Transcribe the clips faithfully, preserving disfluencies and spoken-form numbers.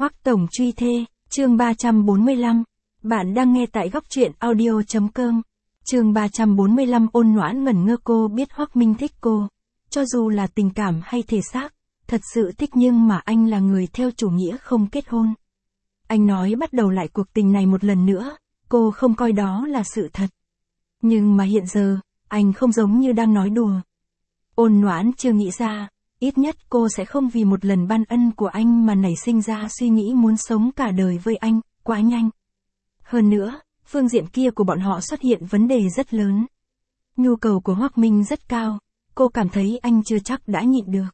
Hoắc Tổng truy thê, chương ba trăm bốn mươi lăm. Bạn đang nghe tại góc truyện audio chấm com. Chương ba trăm bốn mươi lăm. Ôn Noãn ngẩn ngơ. Cô biết Hoắc Minh thích cô, cho dù là tình cảm hay thể xác, thật sự thích, nhưng mà anh là người theo chủ nghĩa không kết hôn. Anh nói bắt đầu lại cuộc tình này một lần nữa, cô không coi đó là sự thật. Nhưng mà hiện giờ, anh không giống như đang nói đùa. Ôn Noãn chưa nghĩ ra, ít nhất cô sẽ không vì một lần ban ân của anh mà nảy sinh ra suy nghĩ muốn sống cả đời với anh, quá nhanh. Hơn nữa, phương diện kia của bọn họ xuất hiện vấn đề rất lớn. Nhu cầu của Hoắc Minh rất cao, cô cảm thấy anh chưa chắc đã nhịn được.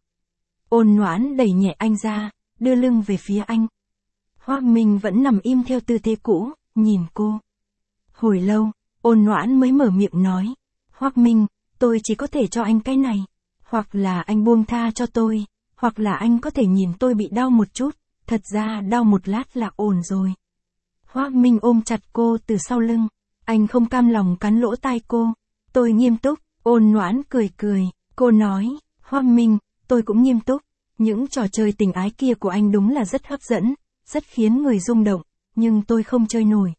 Ôn Noãn đẩy nhẹ anh ra, đưa lưng về phía anh. Hoắc Minh vẫn nằm im theo tư thế cũ, nhìn cô. Hồi lâu, Ôn Noãn mới mở miệng nói, Hoắc Minh, tôi chỉ có thể cho anh cái này. Hoặc là anh buông tha cho tôi, hoặc là anh có thể nhìn tôi bị đau một chút, thật ra đau một lát là ổn rồi. Hoắc Minh ôm chặt cô từ sau lưng, anh không cam lòng cắn lỗ tai cô. Tôi nghiêm túc. Ôn Noãn cười cười, cô nói, Hoắc Minh, tôi cũng nghiêm túc. Những trò chơi tình ái kia của anh đúng là rất hấp dẫn, rất khiến người rung động, nhưng tôi không chơi nổi.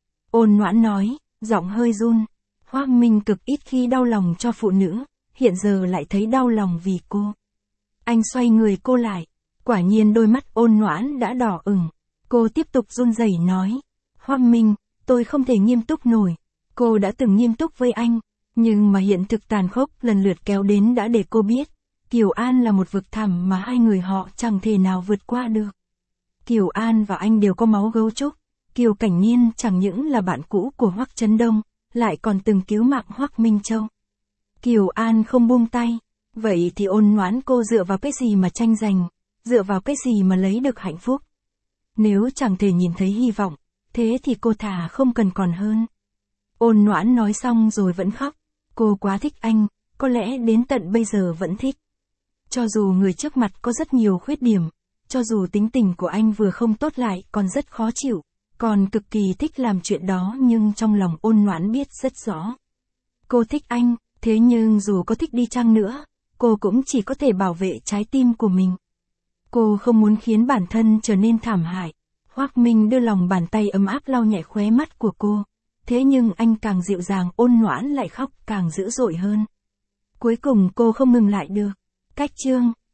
Ôn Noãn nói, giọng hơi run. Hoắc Minh cực ít khi đau lòng cho phụ nữ, hiện giờ lại thấy đau lòng vì cô. Anh xoay người cô lại, quả nhiên đôi mắt Ôn Noãn đã đỏ ửng. Cô tiếp tục run rẩy nói, Hoắc Minh, tôi không thể nghiêm túc nổi. Cô đã từng nghiêm túc với anh, nhưng mà hiện thực tàn khốc lần lượt kéo đến đã để cô biết, Kiều An là một vực thẳm mà hai người họ chẳng thể nào vượt qua được. Kiều An và anh đều có máu gấu trúc. Kiều Cảnh Niên chẳng những là bạn cũ của Hoắc Chấn Đông, lại còn từng cứu mạng Hoắc Minh Châu. Kiều An không buông tay, vậy thì Ôn Noãn cô dựa vào cái gì mà tranh giành, dựa vào cái gì mà lấy được hạnh phúc? Nếu chẳng thể nhìn thấy hy vọng, thế thì cô thà không cần còn hơn. Ôn Noãn nói xong rồi vẫn khóc, cô quá thích anh, có lẽ đến tận bây giờ vẫn thích. Cho dù người trước mặt có rất nhiều khuyết điểm, cho dù tính tình của anh vừa không tốt lại còn rất khó chịu, còn cực kỳ thích làm chuyện đó, nhưng trong lòng Ôn Noãn biết rất rõ. Cô thích anh, thế nhưng dù có thích đi chăng nữa, cô cũng chỉ có thể bảo vệ trái tim của mình. Cô không muốn khiến bản thân trở nên thảm hại. Hoắc Minh đưa lòng bàn tay ấm áp lau nhẹ khóe mắt của cô. Thế nhưng anh càng dịu dàng, Ôn Noãn lại khóc càng dữ dội hơn. Cuối cùng cô không ngừng lại được. Cách chương